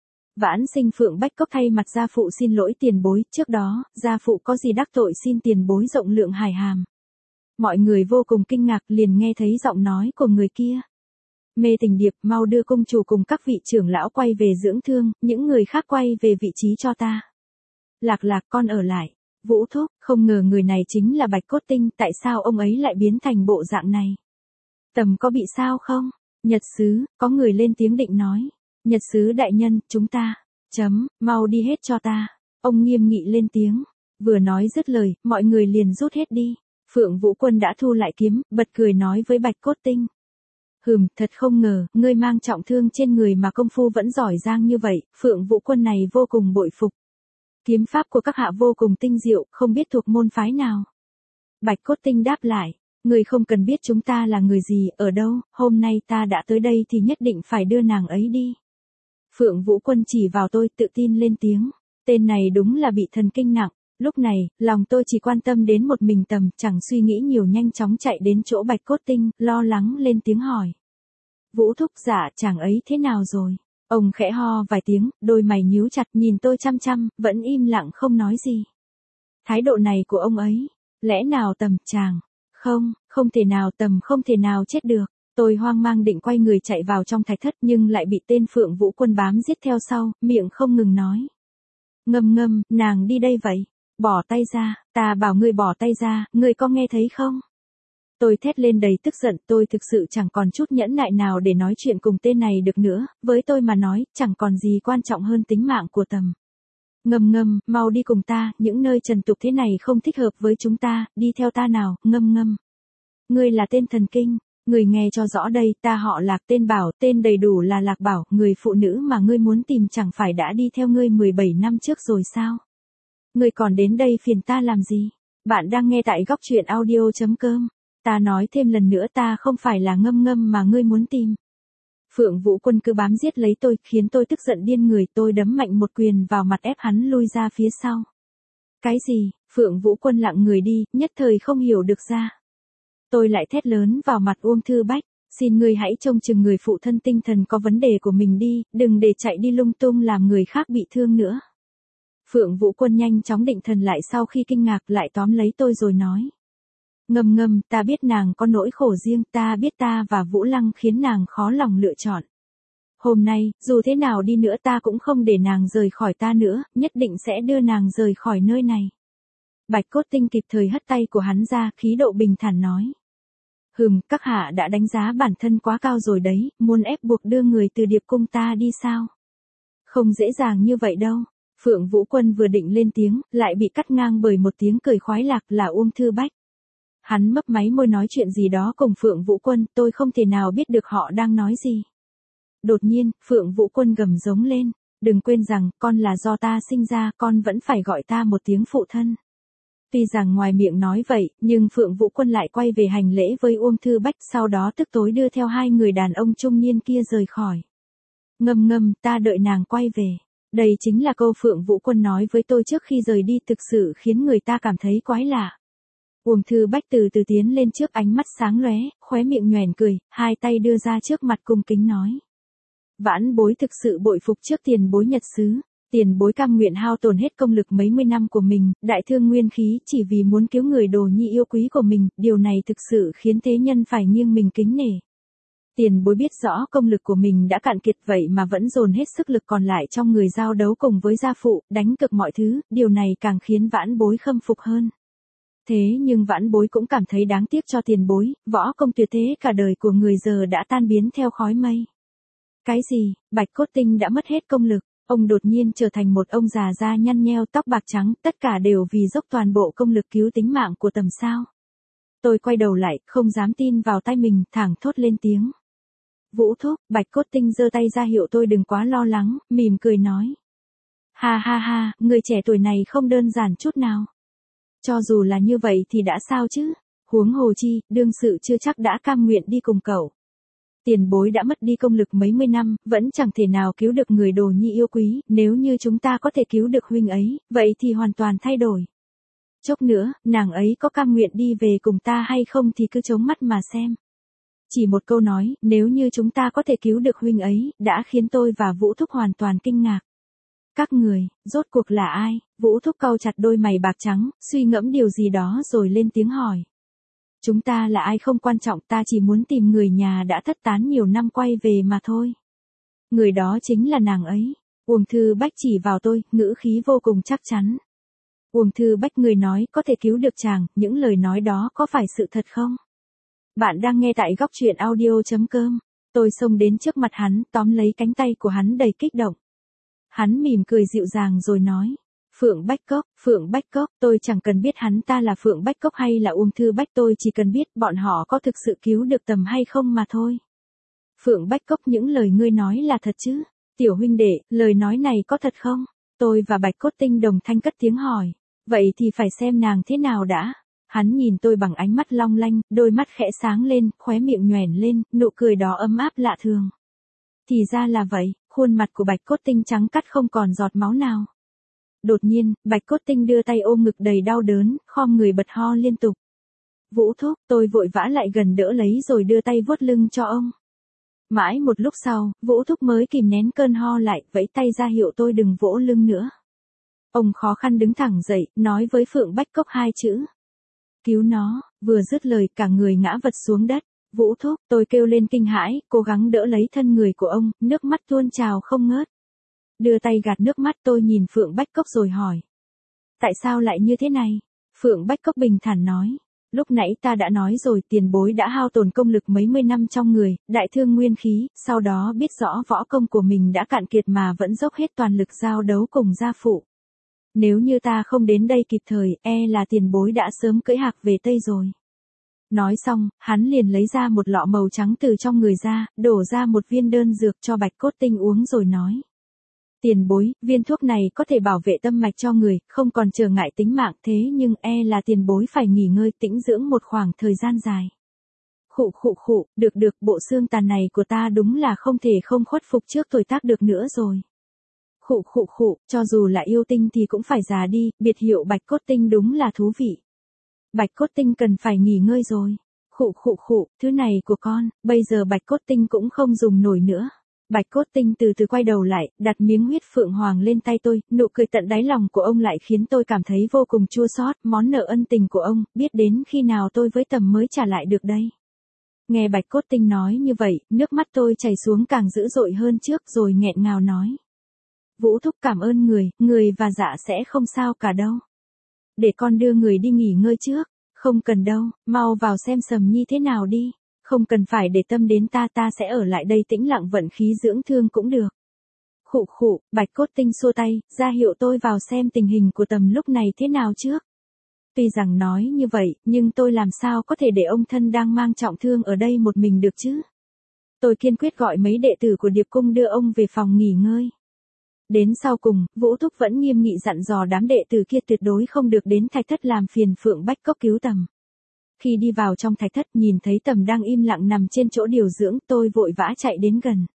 Vãn sinh Phượng Bách Cốc thay mặt gia phụ xin lỗi tiền bối, trước đó, gia phụ có gì đắc tội xin tiền bối rộng lượng hài hàm. Mọi người vô cùng kinh ngạc liền nghe thấy giọng nói của người kia. Mê Tình Điệp, mau đưa công chủ cùng các vị trưởng lão quay về dưỡng thương, những người khác quay về vị trí cho ta. Lạc Lạc, con ở lại. Vũ thúc, không ngờ người này chính là Bạch Cốt Tinh, tại sao ông ấy lại biến thành bộ dạng này? Tầm có bị sao không? Nhật sứ, có người lên tiếng định nói. Nhật sứ đại nhân, chúng ta, mau đi hết cho ta. Ông nghiêm nghị lên tiếng. Vừa nói dứt lời, mọi người liền rút hết đi. Phượng Vũ Quân đã thu lại kiếm, bật cười nói với Bạch Cốt Tinh. Thật không ngờ, ngươi mang trọng thương trên người mà công phu vẫn giỏi giang như vậy, Phượng Vũ Quân này vô cùng bội phục. Kiếm pháp của các hạ vô cùng tinh diệu, không biết thuộc môn phái nào. Bạch Cốt Tinh đáp lại, người không cần biết chúng ta là người gì, ở đâu, hôm nay ta đã tới đây thì nhất định phải đưa nàng ấy đi. Phượng Vũ Quân chỉ vào tôi tự tin lên tiếng, tên này đúng là bị thần kinh nặng. Lúc này, lòng tôi chỉ quan tâm đến một mình Tầm, chẳng suy nghĩ nhiều nhanh chóng chạy đến chỗ Bạch Cốt Tinh, lo lắng lên tiếng hỏi. Vũ thúc dạ, chàng ấy thế nào rồi? Ông khẽ ho vài tiếng, đôi mày nhíu chặt nhìn tôi chăm chăm, vẫn im lặng không nói gì. Thái độ này của ông ấy, lẽ nào Tầm chàng? Không thể nào Tầm không thể nào chết được. Tôi hoang mang định quay người chạy vào trong thạch thất nhưng lại bị tên Phượng Vũ Quân bám giết theo sau, miệng không ngừng nói. Ngâm, nàng đi đây vậy. Bỏ tay ra, ta bảo ngươi bỏ tay ra, ngươi có nghe thấy không? Tôi thét lên đầy tức giận, tôi thực sự chẳng còn chút nhẫn nại nào để nói chuyện cùng tên này được nữa, với tôi mà nói, chẳng còn gì quan trọng hơn tính mạng của Tầm. Ngâm, mau đi cùng ta, những nơi trần tục thế này không thích hợp với chúng ta, đi theo ta nào, Ngâm. Ngươi là tên thần kinh, người nghe cho rõ đây, ta họ Lạc, tên Bảo, tên đầy đủ là Lạc Bảo, người phụ nữ mà ngươi muốn tìm chẳng phải đã đi theo ngươi 17 năm trước rồi sao? Ngươi còn đến đây phiền ta làm gì? Bạn đang nghe tại góc truyện audio.com. Ta nói thêm lần nữa, ta không phải là Ngâm mà ngươi muốn tìm. Phượng Vũ Quân cứ bám giết lấy tôi, khiến tôi tức giận điên người, tôi đấm mạnh một quyền vào mặt ép hắn lui ra phía sau. Cái gì? Phượng Vũ Quân lặng người đi, nhất thời không hiểu được ra. Tôi lại thét lớn vào mặt Uông Thư Bách, xin ngươi hãy trông chừng người phụ thân tinh thần có vấn đề của mình đi, đừng để chạy đi lung tung làm người khác bị thương nữa. Phượng Vũ Quân nhanh chóng định thần lại sau khi kinh ngạc lại tóm lấy tôi rồi nói. Ngâm, ta biết nàng có nỗi khổ riêng, ta biết ta và Vũ Lăng khiến nàng khó lòng lựa chọn. Hôm nay, dù thế nào đi nữa ta cũng không để nàng rời khỏi ta nữa, nhất định sẽ đưa nàng rời khỏi nơi này. Bạch Cốt Tinh kịp thời hất tay của hắn ra, khí độ bình thản nói. Các hạ đã đánh giá bản thân quá cao rồi đấy, muốn ép buộc đưa người từ Điệp Cung ta đi sao? Không dễ dàng như vậy đâu. Phượng Vũ Quân vừa định lên tiếng, lại bị cắt ngang bởi một tiếng cười khoái lạc là Uông Thư Bách. Hắn mấp máy môi nói chuyện gì đó cùng Phượng Vũ Quân, tôi không thể nào biết được họ đang nói gì. Đột nhiên, Phượng Vũ Quân gầm giống lên, đừng quên rằng, con là do ta sinh ra, con vẫn phải gọi ta một tiếng phụ thân. Tuy rằng ngoài miệng nói vậy, nhưng Phượng Vũ Quân lại quay về hành lễ với Uông Thư Bách, sau đó tức tối đưa theo hai người đàn ông trung niên kia rời khỏi. Ngâm, ta đợi nàng quay về. Đây chính là câu Phượng Vũ Quân nói với tôi trước khi rời đi, thực sự khiến người ta cảm thấy quái lạ. Uông Thư Bách từ từ tiến lên trước, ánh mắt sáng lóe, khóe miệng nhoẻn cười, hai tay đưa ra trước mặt cung kính nói. Vãn bối thực sự bội phục trước tiền bối Nhật xứ. Tiền bối cam nguyện hao tổn hết công lực mấy mươi năm của mình, đại thương nguyên khí chỉ vì muốn cứu người đồ nhi yêu quý của mình, điều này thực sự khiến thế nhân phải nghiêng mình kính nể. Tiền bối biết rõ công lực của mình đã cạn kiệt vậy mà vẫn dồn hết sức lực còn lại trong người giao đấu cùng với gia phụ, đánh cực mọi thứ, điều này càng khiến vãn bối khâm phục hơn. Thế nhưng vãn bối cũng cảm thấy đáng tiếc cho tiền bối, võ công tuyệt thế cả đời của người giờ đã tan biến theo khói mây. Cái gì, Bạch Cốt Tinh đã mất hết công lực, ông đột nhiên trở thành một ông già da nhăn nheo tóc bạc trắng, tất cả đều vì dốc toàn bộ công lực cứu tính mạng của Tầm sao. Tôi quay đầu lại, không dám tin vào tai mình, thẳng thốt lên tiếng. Vũ thúc, Bạch Cốt Tinh giơ tay ra hiệu tôi đừng quá lo lắng, mỉm cười nói. Ha, người trẻ tuổi này không đơn giản chút nào. Cho dù là như vậy thì đã sao chứ, huống hồ chi, đương sự chưa chắc đã cam nguyện đi cùng cậu. Tiền bối đã mất đi công lực mấy mươi năm, vẫn chẳng thể nào cứu được người đồ nhi yêu quý, nếu như chúng ta có thể cứu được huynh ấy, vậy thì hoàn toàn thay đổi. Chốc nữa, nàng ấy có cam nguyện đi về cùng ta hay không thì cứ chống mắt mà xem. Chỉ một câu nói, nếu như chúng ta có thể cứu được huynh ấy, đã khiến tôi và Vũ Thúc hoàn toàn kinh ngạc. Các người, rốt cuộc là ai? Vũ Thúc cau chặt đôi mày bạc trắng, suy ngẫm điều gì đó rồi lên tiếng hỏi. Chúng ta là ai không quan trọng, ta chỉ muốn tìm người nhà đã thất tán nhiều năm quay về mà thôi. Người đó chính là nàng ấy. Uông Thư Bách chỉ vào tôi, ngữ khí vô cùng chắc chắn. Uông Thư Bách, người nói có thể cứu được chàng, những lời nói đó có phải sự thật không? Bạn đang nghe tại góc truyện audio.com. Tôi xông đến trước mặt hắn, tóm lấy cánh tay của hắn đầy kích động. Hắn mỉm cười dịu dàng rồi nói. Phượng Bách Cốc, tôi chẳng cần biết hắn ta là Phượng Bách Cốc hay là Uông Thư Bách, tôi chỉ cần biết bọn họ có thực sự cứu được Tầm hay không mà thôi. Phượng Bách Cốc, những lời ngươi nói là thật chứ? Tiểu huynh đệ, lời nói này có thật không? Tôi và Bạch Cốt Tinh đồng thanh cất tiếng hỏi. Vậy thì phải xem nàng thế nào đã. Hắn nhìn tôi bằng ánh mắt long lanh, đôi mắt khẽ sáng lên, khóe miệng nhoẻn lên, nụ cười đó ấm áp lạ thường. Thì ra là vậy, khuôn mặt của Bạch Cốt Tinh trắng cắt không còn giọt máu nào. Đột nhiên, Bạch Cốt Tinh đưa tay ôm ngực đầy đau đớn, khom người bật ho liên tục. Vũ thúc, tôi vội vã lại gần đỡ lấy rồi đưa tay vuốt lưng cho ông. Mãi một lúc sau, Vũ thúc mới kìm nén cơn ho lại, vẫy tay ra hiệu tôi đừng vỗ lưng nữa. Ông khó khăn đứng thẳng dậy, nói với Phượng Bách Cốc hai chữ. Cứu nó, vừa dứt lời cả người ngã vật xuống đất. Vũ thúc, tôi kêu lên kinh hãi, cố gắng đỡ lấy thân người của ông, nước mắt tuôn trào không ngớt. Đưa tay gạt nước mắt, tôi nhìn Phượng Bách Cốc rồi hỏi. Tại sao lại như thế này? Phượng Bách Cốc bình thản nói. Lúc nãy ta đã nói rồi, tiền bối đã hao tổn công lực mấy mươi năm trong người, đại thương nguyên khí, sau đó biết rõ võ công của mình đã cạn kiệt mà vẫn dốc hết toàn lực giao đấu cùng gia phụ. Nếu như ta không đến đây kịp thời, là tiền bối đã sớm cưỡi hạc về Tây rồi. Nói xong, hắn liền lấy ra một lọ màu trắng từ trong người ra, đổ ra một viên đơn dược cho Bạch Cốt Tinh uống rồi nói. Tiền bối, viên thuốc này có thể bảo vệ tâm mạch cho người, không còn trở ngại tính mạng, thế nhưng là tiền bối phải nghỉ ngơi tĩnh dưỡng một khoảng thời gian dài. Khụ, được, bộ xương tàn này của ta đúng là không thể không khuất phục trước tuổi tác được nữa rồi. Khụ, cho dù là yêu tinh thì cũng phải già đi, biệt hiệu Bạch Cốt Tinh đúng là thú vị. Bạch Cốt Tinh cần phải nghỉ ngơi rồi. Khụ, thứ này của con, bây giờ Bạch Cốt Tinh cũng không dùng nổi nữa. Bạch Cốt Tinh từ từ quay đầu lại, đặt miếng huyết phượng hoàng lên tay tôi, nụ cười tận đáy lòng của ông lại khiến tôi cảm thấy vô cùng chua xót, món nợ ân tình của ông, biết đến khi nào tôi với Tầm mới trả lại được đây. Nghe Bạch Cốt Tinh nói như vậy, nước mắt tôi chảy xuống càng dữ dội hơn trước rồi nghẹn ngào nói. Vũ thúc cảm ơn người và Dạ sẽ không sao cả đâu. Để con đưa người đi nghỉ ngơi trước. Không cần đâu, mau vào xem Sầm Nhi thế nào đi. Không cần phải để tâm đến ta sẽ ở lại đây tĩnh lặng vận khí dưỡng thương cũng được. Khụ khụ, Bạch Cốt Tinh xua tay, ra hiệu tôi vào xem tình hình của Tầm lúc này thế nào trước. Tuy rằng nói như vậy, nhưng tôi làm sao có thể để ông thân đang mang trọng thương ở đây một mình được chứ? Tôi kiên quyết gọi mấy đệ tử của Điệp Cung đưa ông về phòng nghỉ ngơi. Đến sau cùng, Vũ Thúc vẫn nghiêm nghị dặn dò đám đệ tử kia tuyệt đối không được đến thạch thất làm phiền Phượng Bách Cốc cứu Tầm. Khi đi vào trong thạch thất nhìn thấy Tầm đang im lặng nằm trên chỗ điều dưỡng, tôi vội vã chạy đến gần.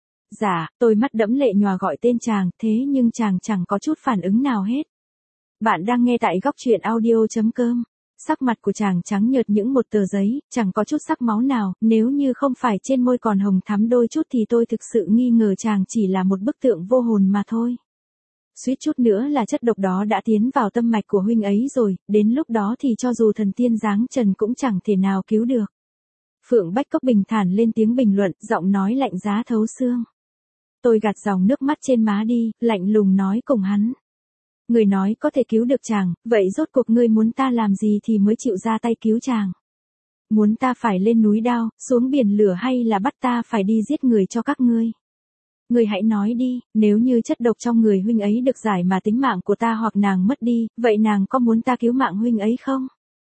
Dạ, tôi mắt đẫm lệ nhòa gọi tên chàng, thế nhưng chàng chẳng có chút phản ứng nào hết. Bạn đang nghe tại góc truyện audio.com. Sắc mặt của chàng trắng nhợt những một tờ giấy, chẳng có chút sắc máu nào, nếu như không phải trên môi còn hồng thắm đôi chút thì tôi thực sự nghi ngờ chàng chỉ là một bức tượng vô hồn mà thôi. Suýt chút nữa là chất độc đó đã tiến vào tâm mạch của huynh ấy rồi, đến lúc đó thì cho dù thần tiên giáng trần cũng chẳng thể nào cứu được. Phượng Bách Cốc bình thản lên tiếng bình luận, giọng nói lạnh giá thấu xương. Tôi gạt dòng nước mắt trên má đi, lạnh lùng nói cùng hắn. Người nói có thể cứu được chàng, vậy rốt cuộc ngươi muốn ta làm gì thì mới chịu ra tay cứu chàng? Muốn ta phải lên núi đao, xuống biển lửa hay là bắt ta phải đi giết người cho các ngươi? Ngươi hãy nói đi, nếu như chất độc trong người huynh ấy được giải mà tính mạng của ta hoặc nàng mất đi, vậy nàng có muốn ta cứu mạng huynh ấy không?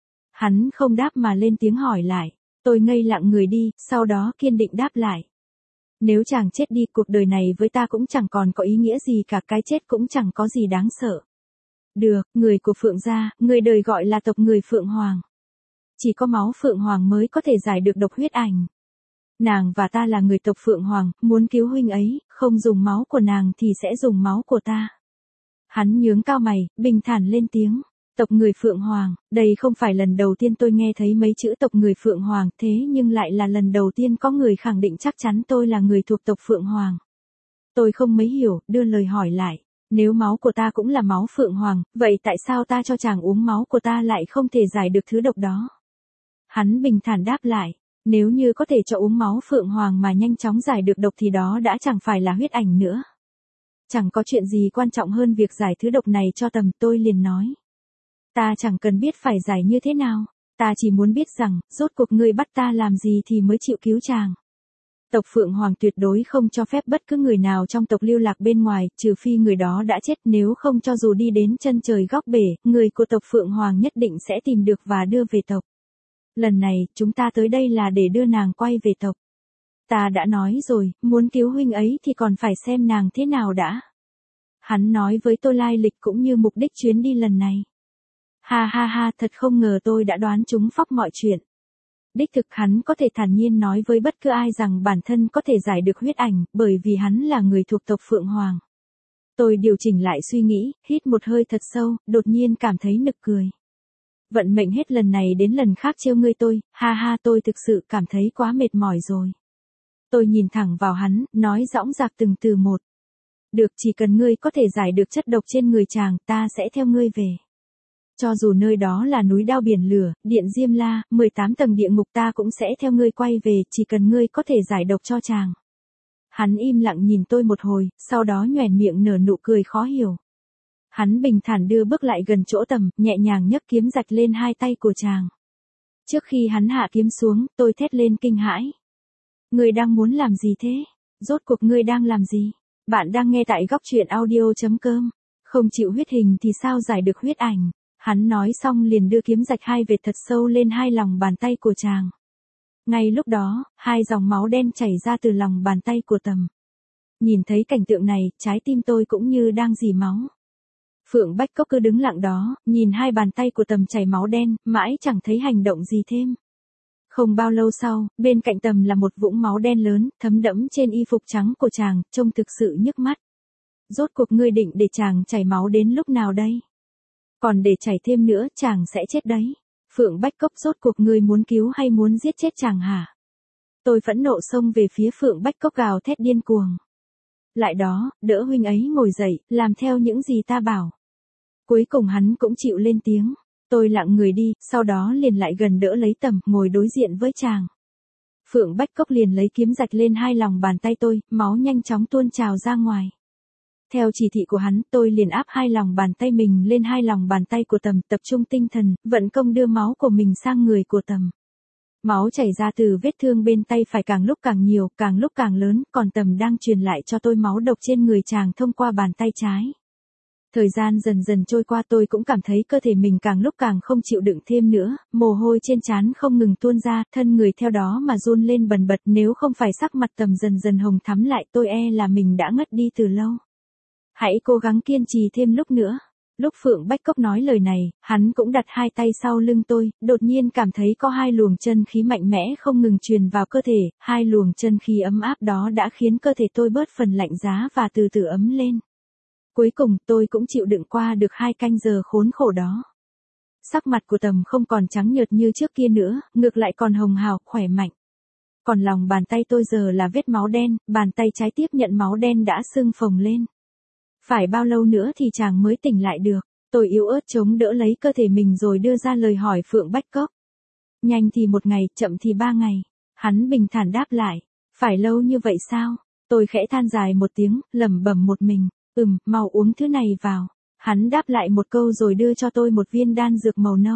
Hắn không đáp mà lên tiếng hỏi lại. Tôi ngây lặng người đi, sau đó kiên định đáp lại. Nếu chàng chết đi, cuộc đời này với ta cũng chẳng còn có ý nghĩa gì cả, cái chết cũng chẳng có gì đáng sợ. Được, người của Phượng gia, người đời gọi là tộc người Phượng Hoàng. Chỉ có máu Phượng Hoàng mới có thể giải được độc huyết ảnh. Nàng và ta là người tộc Phượng Hoàng, muốn cứu huynh ấy, không dùng máu của nàng thì sẽ dùng máu của ta. Hắn nhướng cao mày, bình thản lên tiếng. Tộc người Phượng Hoàng, đây không phải lần đầu tiên tôi nghe thấy mấy chữ tộc người Phượng Hoàng, thế nhưng lại là lần đầu tiên có người khẳng định chắc chắn tôi là người thuộc tộc Phượng Hoàng. Tôi không mấy hiểu, đưa lời hỏi lại. Nếu máu của ta cũng là máu Phượng Hoàng, vậy tại sao ta cho chàng uống máu của ta lại không thể giải được thứ độc đó? Hắn bình thản đáp lại. Nếu như có thể cho uống máu Phượng Hoàng mà nhanh chóng giải được độc thì đó đã chẳng phải là huyết ảnh nữa. Chẳng có chuyện gì quan trọng hơn việc giải thứ độc này cho Tầm, tôi liền nói. Ta chẳng cần biết phải giải như thế nào, ta chỉ muốn biết rằng, rốt cuộc ngươi bắt ta làm gì thì mới chịu cứu chàng. Tộc Phượng Hoàng tuyệt đối không cho phép bất cứ người nào trong tộc lưu lạc bên ngoài, trừ phi người đó đã chết, nếu không cho dù đi đến chân trời góc bể, người của tộc Phượng Hoàng nhất định sẽ tìm được và đưa về tộc. Lần này, chúng ta tới đây là để đưa nàng quay về tộc. Ta đã nói rồi, muốn cứu huynh ấy thì còn phải xem nàng thế nào đã. Hắn nói với tôi lai lịch cũng như mục đích chuyến đi lần này. Ha ha ha, thật không ngờ tôi đã đoán trúng phóc mọi chuyện. Đích thực hắn có thể thản nhiên nói với bất cứ ai rằng bản thân có thể giải được huyết ảnh, bởi vì hắn là người thuộc tộc Phượng Hoàng. Tôi điều chỉnh lại suy nghĩ, hít một hơi thật sâu, đột nhiên cảm thấy nực cười. Vận mệnh hết lần này đến lần khác trêu ngươi tôi, ha ha, tôi thực sự cảm thấy quá mệt mỏi rồi. Tôi nhìn thẳng vào hắn, nói dõng dạc từng từ một. Được, chỉ cần ngươi có thể giải được chất độc trên người chàng, ta sẽ theo ngươi về. Cho dù nơi đó là núi đao biển lửa, điện Diêm La, 18 tầng địa ngục, ta cũng sẽ theo ngươi quay về, chỉ cần ngươi có thể giải độc cho chàng. Hắn im lặng nhìn tôi một hồi, sau đó nhoẻn miệng nở nụ cười khó hiểu. Hắn bình thản đưa bước lại gần chỗ Tầm, nhẹ nhàng nhấc kiếm rạch lên hai tay của chàng. Trước khi hắn hạ kiếm xuống, tôi thét lên kinh hãi. Ngươi đang muốn làm gì thế? Rốt cuộc ngươi đang làm gì? Bạn đang nghe tại góc truyện audio.com. Không chịu huyết hình thì sao giải được huyết ảnh? Hắn nói xong liền đưa kiếm rạch hai vệt thật sâu lên hai lòng bàn tay của chàng. Ngay lúc đó, hai dòng máu đen chảy ra từ lòng bàn tay của Tầm. Nhìn thấy cảnh tượng này, trái tim tôi cũng như đang rỉ máu. Phượng Bách Cốc cứ đứng lặng đó, nhìn hai bàn tay của Tầm chảy máu đen, mãi chẳng thấy hành động gì thêm. Không bao lâu sau, bên cạnh Tầm là một vũng máu đen lớn, thấm đẫm trên y phục trắng của chàng, trông thực sự nhức mắt. Rốt cuộc ngươi định để chàng chảy máu đến lúc nào đây? Còn để chảy thêm nữa, chàng sẽ chết đấy. Phượng Bách Cốc, rốt cuộc ngươi muốn cứu hay muốn giết chết chàng hả? Tôi phẫn nộ xông về phía Phượng Bách Cốc gào thét điên cuồng. Lại đó, đỡ huynh ấy ngồi dậy, làm theo những gì ta bảo. Cuối cùng hắn cũng chịu lên tiếng. Tôi lặng người đi, sau đó liền lại gần đỡ lấy Tầm, ngồi đối diện với chàng. Phượng Bách Cốc liền lấy kiếm rạch lên hai lòng bàn tay tôi, máu nhanh chóng tuôn trào ra ngoài. Theo chỉ thị của hắn, tôi liền áp hai lòng bàn tay mình lên hai lòng bàn tay của Tầm, tập trung tinh thần, vận công đưa máu của mình sang người của Tầm. Máu chảy ra từ vết thương bên tay phải càng lúc càng nhiều, càng lúc càng lớn, còn Tầm đang truyền lại cho tôi máu độc trên người chàng thông qua bàn tay trái. Thời gian dần dần trôi qua, tôi cũng cảm thấy cơ thể mình càng lúc càng không chịu đựng thêm nữa, mồ hôi trên trán không ngừng tuôn ra, thân người theo đó mà run lên bần bật, nếu không phải sắc mặt Tầm dần dần hồng thắm lại tôi là mình đã ngất đi từ lâu. Hãy cố gắng kiên trì thêm lúc nữa. Lúc Phượng Bách Cốc nói lời này, hắn cũng đặt hai tay sau lưng tôi, đột nhiên cảm thấy có hai luồng chân khí mạnh mẽ không ngừng truyền vào cơ thể, hai luồng chân khí ấm áp đó đã khiến cơ thể tôi bớt phần lạnh giá và từ từ ấm lên. Cuối cùng tôi cũng chịu đựng qua được 2 canh giờ khốn khổ đó. Sắc mặt của Tầm không còn trắng nhợt như trước kia nữa, ngược lại còn hồng hào, khỏe mạnh. Còn lòng bàn tay tôi giờ là vết máu đen, bàn tay trái tiếp nhận máu đen đã sưng phồng lên. Phải bao lâu nữa thì chàng mới tỉnh lại được? Tôi yếu ớt chống đỡ lấy cơ thể mình rồi đưa ra lời hỏi Phượng Bách Cốc. Nhanh thì 1 ngày, chậm thì 3 ngày. Hắn bình thản đáp lại. Phải lâu như vậy sao? Tôi khẽ than dài một tiếng, lẩm bẩm một mình. Mau uống thứ này vào. Hắn đáp lại một câu rồi đưa cho tôi một viên đan dược màu nâu.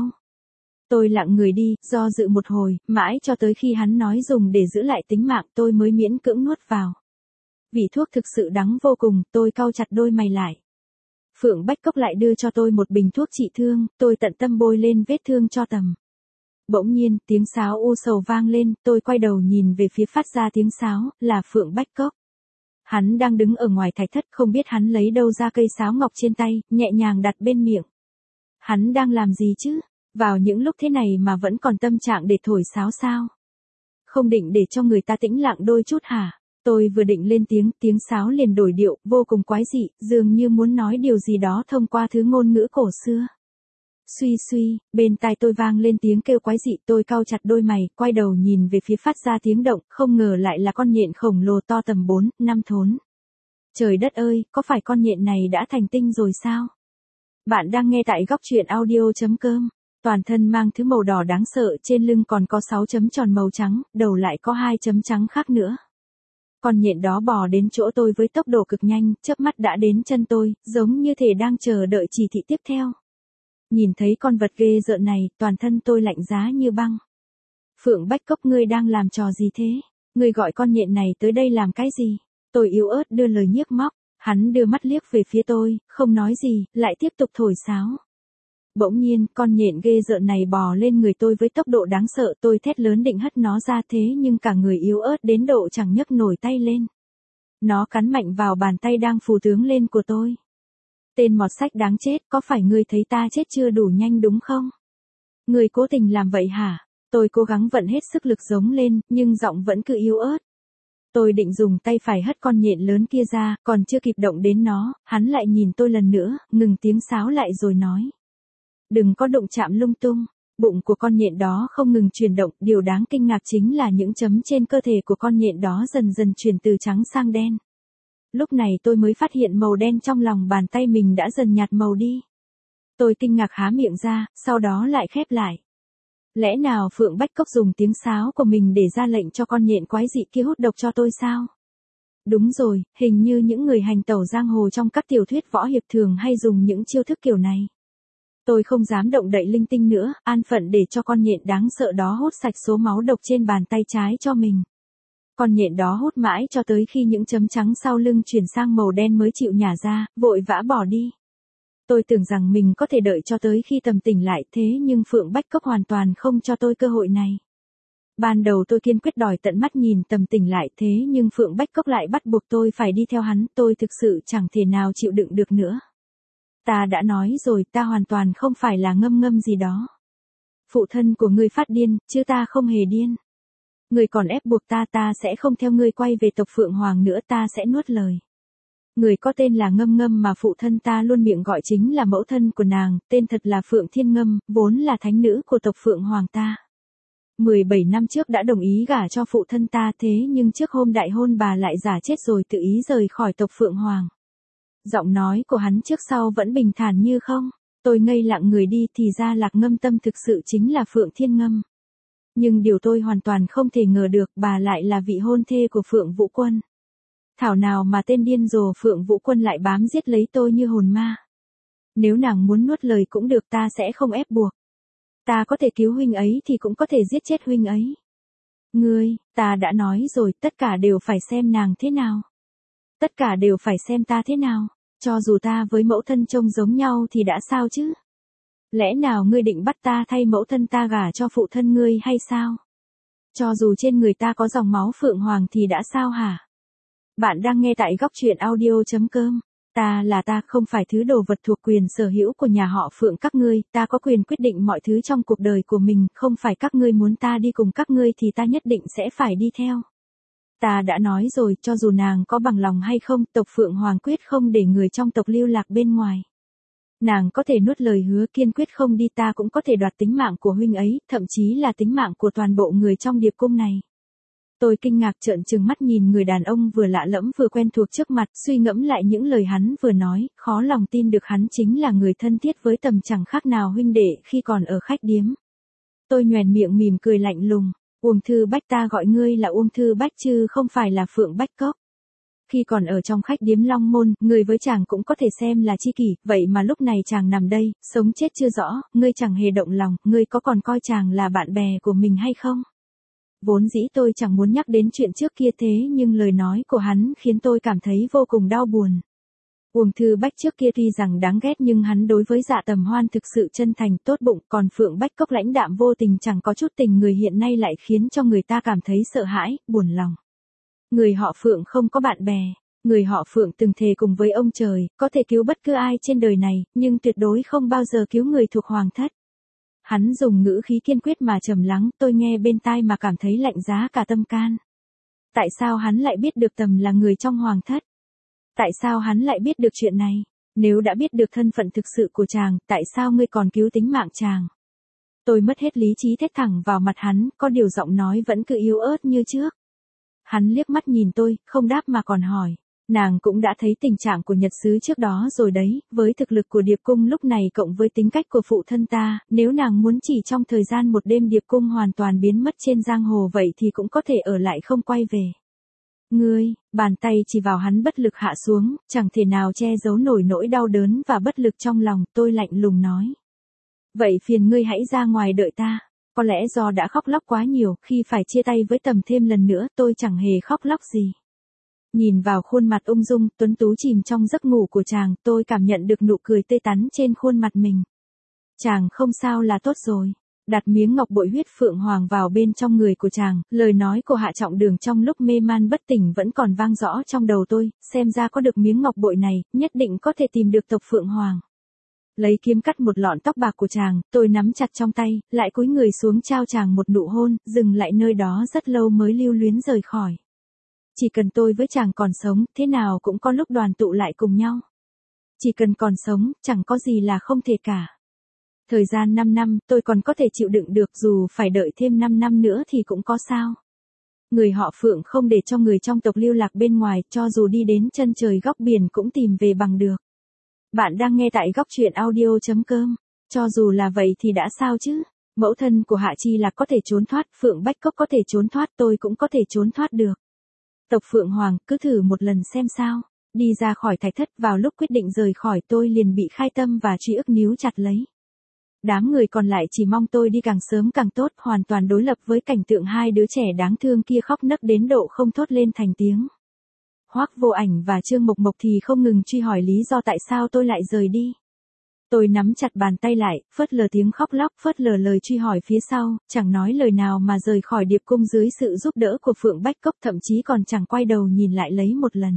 Tôi lặng người đi, do dự một hồi, mãi cho tới khi hắn nói dùng để giữ lại tính mạng tôi mới miễn cưỡng nuốt vào. Vị thuốc thực sự đắng vô cùng, tôi cau chặt đôi mày lại. Phượng Bách Cốc lại đưa cho tôi một bình thuốc trị thương, tôi tận tâm bôi lên vết thương cho Tầm. Bỗng nhiên, tiếng sáo u sầu vang lên, tôi quay đầu nhìn về phía phát ra tiếng sáo, là Phượng Bách Cốc. Hắn đang đứng ở ngoài thạch thất, không biết hắn lấy đâu ra cây sáo ngọc trên tay, nhẹ nhàng đặt bên miệng. Hắn đang làm gì chứ? Vào những lúc thế này mà vẫn còn tâm trạng để thổi sáo sao? Không định để cho người ta tĩnh lặng đôi chút hả? Tôi vừa định lên tiếng sáo liền đổi điệu, vô cùng quái dị, dường như muốn nói điều gì đó thông qua thứ ngôn ngữ cổ xưa. Suy suy, bên tai tôi vang lên tiếng kêu quái dị, tôi cau chặt đôi mày, quay đầu nhìn về phía phát ra tiếng động, không ngờ lại là con nhện khổng lồ to tầm 4-5 thốn. Trời đất ơi, có phải con nhện này đã thành tinh rồi sao? Bạn đang nghe tại góc truyện audio.com. Toàn thân mang thứ màu đỏ đáng sợ, trên lưng còn có 6 chấm tròn màu trắng, đầu lại có 2 chấm trắng khác nữa. Con nhện đó bò đến chỗ tôi với tốc độ cực nhanh, chớp mắt đã đến chân tôi, giống như thể đang chờ đợi chỉ thị tiếp theo. Nhìn thấy con vật ghê rợn này, toàn thân tôi lạnh giá như băng. Phượng Bách Cốc, ngươi đang làm trò gì thế? Ngươi gọi con nhện này tới đây làm cái gì? Tôi yếu ớt đưa lời nhiếc móc, hắn đưa mắt liếc về phía tôi, không nói gì, lại tiếp tục thổi sáo. Bỗng nhiên, con nhện ghê rợn này bò lên người tôi với tốc độ đáng sợ, tôi thét lớn định hất nó ra thế nhưng cả người yếu ớt đến độ chẳng nhấc nổi tay lên. Nó cắn mạnh vào bàn tay đang phù tướng lên của tôi. Tên mọt sách đáng chết, có phải ngươi thấy ta chết chưa đủ nhanh đúng không? Ngươi cố tình làm vậy hả? Tôi cố gắng vận hết sức lực giống lên, nhưng giọng vẫn cứ yếu ớt. Tôi định dùng tay phải hất con nhện lớn kia ra, còn chưa kịp động đến nó, hắn lại nhìn tôi lần nữa, ngừng tiếng sáo lại rồi nói. Đừng có đụng chạm lung tung. Bụng của con nhện đó không ngừng chuyển động, điều đáng kinh ngạc chính là những chấm trên cơ thể của con nhện đó dần dần chuyển từ trắng sang đen. Lúc này tôi mới phát hiện màu đen trong lòng bàn tay mình đã dần nhạt màu đi. Tôi kinh ngạc há miệng ra, sau đó lại khép lại. Lẽ nào Phượng Bách Cốc dùng tiếng sáo của mình để ra lệnh cho con nhện quái dị kia hút độc cho tôi sao? Đúng rồi, hình như những người hành tẩu giang hồ trong các tiểu thuyết võ hiệp thường hay dùng những chiêu thức kiểu này. Tôi không dám động đậy linh tinh nữa, an phận để cho con nhện đáng sợ đó hút sạch số máu độc trên bàn tay trái cho mình. Con nhện đó hút mãi cho tới khi những chấm trắng sau lưng chuyển sang màu đen mới chịu nhả ra, vội vã bỏ đi. Tôi tưởng rằng mình có thể đợi cho tới khi Tầm tỉnh lại, thế nhưng Phượng Bách Cốc hoàn toàn không cho tôi cơ hội này. Ban đầu tôi kiên quyết đòi tận mắt nhìn Tầm tỉnh lại, thế nhưng Phượng Bách Cốc lại bắt buộc tôi phải đi theo hắn, tôi thực sự chẳng thể nào chịu đựng được nữa. Ta đã nói rồi, ta hoàn toàn không phải là ngâm gì đó. Phụ thân của ngươi phát điên, chứ ta không hề điên. Ngươi còn ép buộc ta sẽ không theo ngươi quay về tộc Phượng Hoàng nữa, ta sẽ nuốt lời. Người có tên là Ngâm mà phụ thân ta luôn miệng gọi chính là mẫu thân của nàng, tên thật là Phượng Thiên Ngâm, vốn là thánh nữ của tộc Phượng Hoàng ta. 17 năm trước đã đồng ý gả cho phụ thân ta, thế nhưng trước hôm đại hôn bà lại giả chết rồi tự ý rời khỏi tộc Phượng Hoàng. Giọng nói của hắn trước sau vẫn bình thản như không. Tôi ngây lặng người đi, thì ra Lạc Ngâm Tâm thực sự chính là Phượng Thiên Ngâm. Nhưng điều tôi hoàn toàn không thể ngờ được bà lại là vị hôn thê của Phượng Vũ Quân. Thảo nào mà tên điên rồ Phượng Vũ Quân lại bám giết lấy tôi như hồn ma. Nếu nàng muốn nuốt lời cũng được, ta sẽ không ép buộc. Ta có thể cứu huynh ấy thì cũng có thể giết chết huynh ấy. Ngươi, ta đã nói rồi, tất cả đều phải xem nàng thế nào. Tất cả đều phải xem ta thế nào. Cho dù ta với mẫu thân trông giống nhau thì đã sao chứ? Lẽ nào ngươi định bắt ta thay mẫu thân ta gả cho phụ thân ngươi hay sao? Cho dù trên người ta có dòng máu Phượng Hoàng thì đã sao hả? Bạn đang nghe tại góc truyện audio.com. Ta là ta, không phải thứ đồ vật thuộc quyền sở hữu của nhà họ Phượng các ngươi, ta có quyền quyết định mọi thứ trong cuộc đời của mình, không phải các ngươi muốn ta đi cùng các ngươi thì ta nhất định sẽ phải đi theo. Ta đã nói rồi, cho dù nàng có bằng lòng hay không, tộc Phượng Hoàng quyết không để người trong tộc lưu lạc bên ngoài. Nàng có thể nuốt lời hứa kiên quyết không đi, ta cũng có thể đoạt tính mạng của huynh ấy, thậm chí là tính mạng của toàn bộ người trong điệp cung này. Tôi kinh ngạc trợn trừng mắt nhìn người đàn ông vừa lạ lẫm vừa quen thuộc trước mặt, suy ngẫm lại những lời hắn vừa nói, khó lòng tin được hắn chính là người thân thiết với Tầm chẳng khác nào huynh đệ khi còn ở khách điếm. Tôi nhoẻn miệng mỉm cười lạnh lùng, Uông Thư Bách, ta gọi ngươi là Uông Thư Bách chứ không phải là Phượng Bách Cốc. Khi còn ở trong khách điếm Long Môn, người với chàng cũng có thể xem là tri kỷ, vậy mà lúc này chàng nằm đây, sống chết chưa rõ, ngươi chẳng hề động lòng, ngươi có còn coi chàng là bạn bè của mình hay không? Vốn dĩ tôi chẳng muốn nhắc đến chuyện trước kia thế nhưng lời nói của hắn khiến tôi cảm thấy vô cùng đau buồn. Uông Thư Bách trước kia tuy rằng đáng ghét nhưng hắn đối với Dạ Tầm Hoan thực sự chân thành tốt bụng, còn Phượng Bách Cốc lãnh đạm vô tình chẳng có chút tình người hiện nay lại khiến cho người ta cảm thấy sợ hãi, buồn lòng. Người họ Phượng không có bạn bè, người họ Phượng từng thề cùng với ông trời, có thể cứu bất cứ ai trên đời này, nhưng tuyệt đối không bao giờ cứu người thuộc hoàng thất. Hắn dùng ngữ khí kiên quyết mà trầm lắng, tôi nghe bên tai mà cảm thấy lạnh giá cả tâm can. Tại sao hắn lại biết được Tầm là người trong hoàng thất? Tại sao hắn lại biết được chuyện này? Nếu đã biết được thân phận thực sự của chàng, tại sao ngươi còn cứu tính mạng chàng? Tôi mất hết lý trí thét thẳng vào mặt hắn, có điều giọng nói vẫn cứ yếu ớt như trước. Hắn liếc mắt nhìn tôi, không đáp mà còn hỏi. Nàng cũng đã thấy tình trạng của Nhật Sứ trước đó rồi đấy, với thực lực của Điệp Cung lúc này cộng với tính cách của phụ thân ta, nếu nàng muốn chỉ trong thời gian một đêm Điệp Cung hoàn toàn biến mất trên giang hồ vậy thì cũng có thể ở lại không quay về. Ngươi, bàn tay chỉ vào hắn bất lực hạ xuống, chẳng thể nào che giấu nổi nỗi đau đớn và bất lực trong lòng, tôi lạnh lùng nói. Vậy phiền ngươi hãy ra ngoài đợi ta. Có lẽ do đã khóc lóc quá nhiều, khi phải chia tay với Tầm thêm lần nữa tôi chẳng hề khóc lóc gì. Nhìn vào khuôn mặt ung dung, tuấn tú chìm trong giấc ngủ của chàng, tôi cảm nhận được nụ cười tươi tắn trên khuôn mặt mình. Chàng không sao là tốt rồi. Đặt miếng ngọc bội huyết Phượng Hoàng vào bên trong người của chàng, lời nói của Hạ Trọng Đường trong lúc mê man bất tỉnh vẫn còn vang rõ trong đầu tôi, xem ra có được miếng ngọc bội này, nhất định có thể tìm được tộc Phượng Hoàng. Lấy kiếm cắt một lọn tóc bạc của chàng, tôi nắm chặt trong tay, lại cúi người xuống trao chàng một nụ hôn, dừng lại nơi đó rất lâu mới lưu luyến rời khỏi. Chỉ cần tôi với chàng còn sống, thế nào cũng có lúc đoàn tụ lại cùng nhau. Chỉ cần còn sống, chẳng có gì là không thể cả. Thời gian 5 năm, tôi còn có thể chịu đựng được, dù phải đợi thêm 5 năm nữa thì cũng có sao. Người họ Phượng không để cho người trong tộc lưu lạc bên ngoài, cho dù đi đến chân trời góc biển cũng tìm về bằng được. Bạn đang nghe tại góc truyện audio.com. Cho dù là vậy thì đã sao chứ? Mẫu thân của Hạ Chi Lạc có thể trốn thoát, Phượng Bách Cốc có thể trốn thoát, tôi cũng có thể trốn thoát được. Tộc Phượng Hoàng, cứ thử một lần xem sao. Đi ra khỏi thạch thất, vào lúc quyết định rời khỏi tôi liền bị Khai Tâm và Truy Ức níu chặt lấy. Đám người còn lại chỉ mong tôi đi càng sớm càng tốt, hoàn toàn đối lập với cảnh tượng hai đứa trẻ đáng thương kia khóc nấc đến độ không thốt lên thành tiếng. Hoắc Vô Ảnh và Trương Mộc Mộc thì không ngừng truy hỏi lý do tại sao tôi lại rời đi. Tôi nắm chặt bàn tay lại, phớt lờ tiếng khóc lóc, phớt lờ lời truy hỏi phía sau, chẳng nói lời nào mà rời khỏi Điệp Cung dưới sự giúp đỡ của Phượng Bách Cốc, thậm chí còn chẳng quay đầu nhìn lại lấy một lần.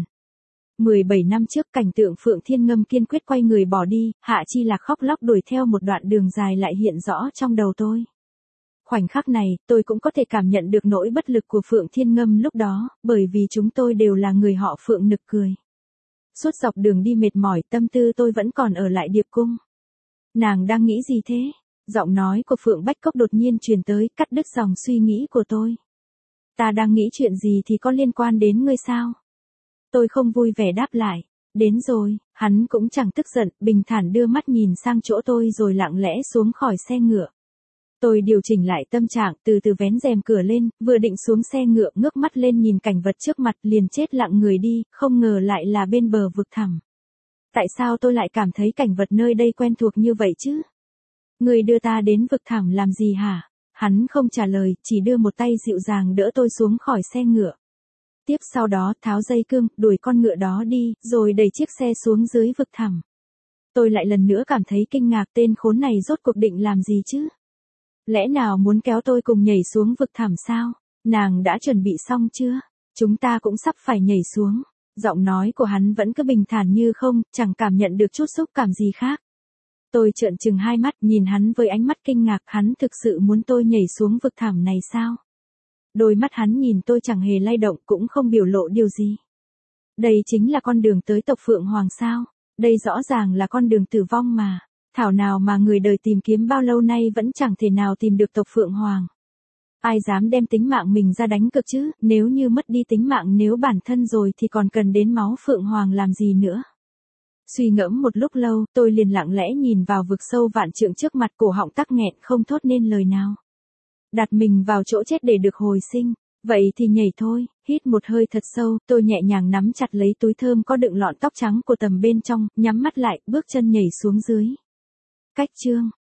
17 năm trước, cảnh tượng Phượng Thiên Ngâm kiên quyết quay người bỏ đi, Hạ Chi Lạc khóc lóc đuổi theo một đoạn đường dài lại hiện rõ trong đầu tôi. Khoảnh khắc này, tôi cũng có thể cảm nhận được nỗi bất lực của Phượng Thiên Ngâm lúc đó, bởi vì chúng tôi đều là người họ Phượng nực cười. Suốt dọc đường đi mệt mỏi, tâm tư tôi vẫn còn ở lại Điệp Cung. Nàng đang nghĩ gì thế? Giọng nói của Phượng Bách Cốc đột nhiên truyền tới, cắt đứt dòng suy nghĩ của tôi. Ta đang nghĩ chuyện gì thì có liên quan đến ngươi sao? Tôi không vui vẻ đáp lại. Đến rồi, hắn cũng chẳng tức giận, bình thản đưa mắt nhìn sang chỗ tôi rồi lặng lẽ xuống khỏi xe ngựa. Tôi điều chỉnh lại tâm trạng, từ từ vén rèm cửa lên, vừa định xuống xe ngựa, ngước mắt lên nhìn cảnh vật trước mặt, liền chết lặng người đi, không ngờ lại là bên bờ vực thẳm. Tại sao tôi lại cảm thấy cảnh vật nơi đây quen thuộc như vậy chứ? Người đưa ta đến vực thẳm làm gì hả? Hắn không trả lời, chỉ đưa một tay dịu dàng đỡ tôi xuống khỏi xe ngựa. Tiếp sau đó tháo dây cương, đuổi con ngựa đó đi, rồi đẩy chiếc xe xuống dưới vực thẳm. Tôi lại lần nữa cảm thấy kinh ngạc, tên khốn này rốt cuộc định làm gì chứ? Lẽ nào muốn kéo tôi cùng nhảy xuống vực thẳm sao? Nàng đã chuẩn bị xong chưa? Chúng ta cũng sắp phải nhảy xuống. Giọng nói của hắn vẫn cứ bình thản như không, chẳng cảm nhận được chút xúc cảm gì khác. Tôi trợn trừng hai mắt nhìn hắn với ánh mắt kinh ngạc, hắn thực sự muốn tôi nhảy xuống vực thẳm này sao? Đôi mắt hắn nhìn tôi chẳng hề lay động, cũng không biểu lộ điều gì. Đây chính là con đường tới tộc Phượng Hoàng sao? Đây rõ ràng là con đường tử vong mà. Thảo nào mà người đời tìm kiếm bao lâu nay vẫn chẳng thể nào tìm được tộc Phượng Hoàng. Ai dám đem tính mạng mình ra đánh cược chứ, nếu như mất đi tính mạng nếu bản thân rồi thì còn cần đến máu Phượng Hoàng làm gì nữa. Suy ngẫm một lúc lâu, tôi liền lặng lẽ nhìn vào vực sâu vạn trượng trước mặt, cổ họng tắc nghẹn không thốt nên lời nào. Đặt mình vào chỗ chết để được hồi sinh, vậy thì nhảy thôi. Hít một hơi thật sâu, tôi nhẹ nhàng nắm chặt lấy túi thơm có đựng lọn tóc trắng của Tầm bên trong, nhắm mắt lại, bước chân nhảy xuống dưới. Cách chương